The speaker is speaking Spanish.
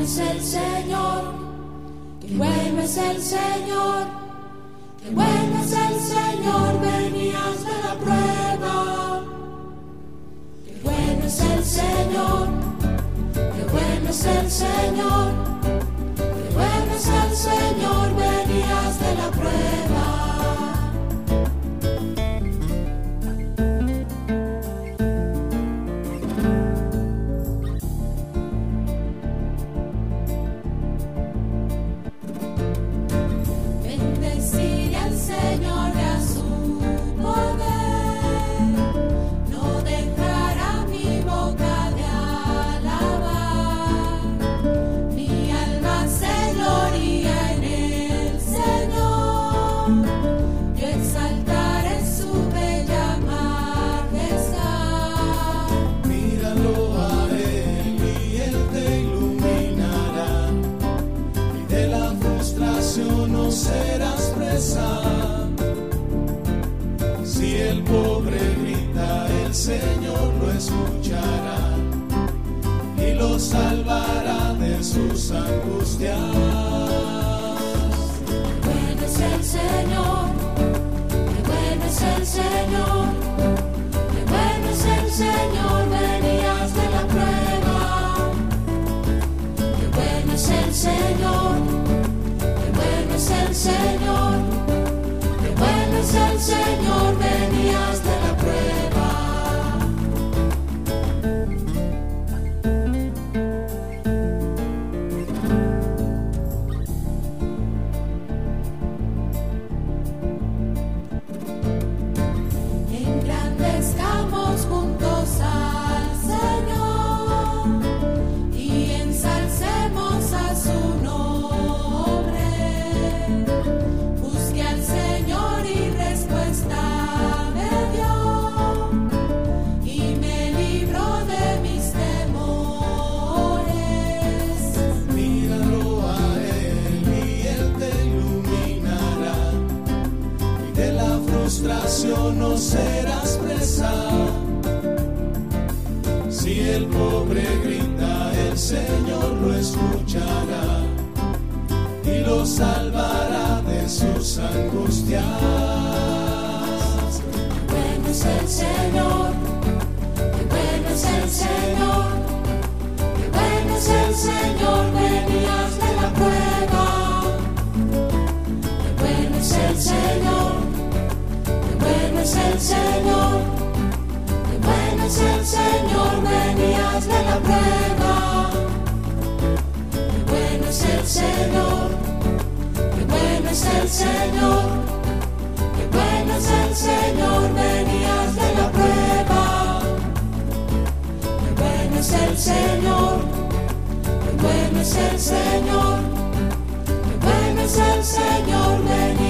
es el Señor, qué bueno es el Señor, qué bueno es el Señor, venías de la prueba. Qué bueno es el Señor, qué bueno es el Señor, qué bueno es el Señor, venías de la prueba. No serás presa. Si el pobre grita, el Señor lo escuchará y lo salvará de sus angustias. Qué bueno es el Señor, qué bueno es el Señor, qué bueno es el Señor, venías de la prueba. Qué bueno es el Señor, es el Señor, qué bueno es el Señor, venías de la prueba. Engrandezcamos juntos al Señor y ensalcemos a su nombre. No serás presa. Si el pobre grita, el Señor lo escuchará y lo salvará de sus angustias. Qué bueno es el Señor, qué bueno es el Señor, qué bueno es el Señor, venías de la prueba. Qué bueno es el Señor, es el Señor, qué bueno es el Señor, venías de la prueba. Qué bueno es el Señor, qué bueno es el Señor, qué bueno es el Señor, venías de la prueba. Qué bueno es el Señor, qué bueno es el Señor, qué bueno es el Señor, venías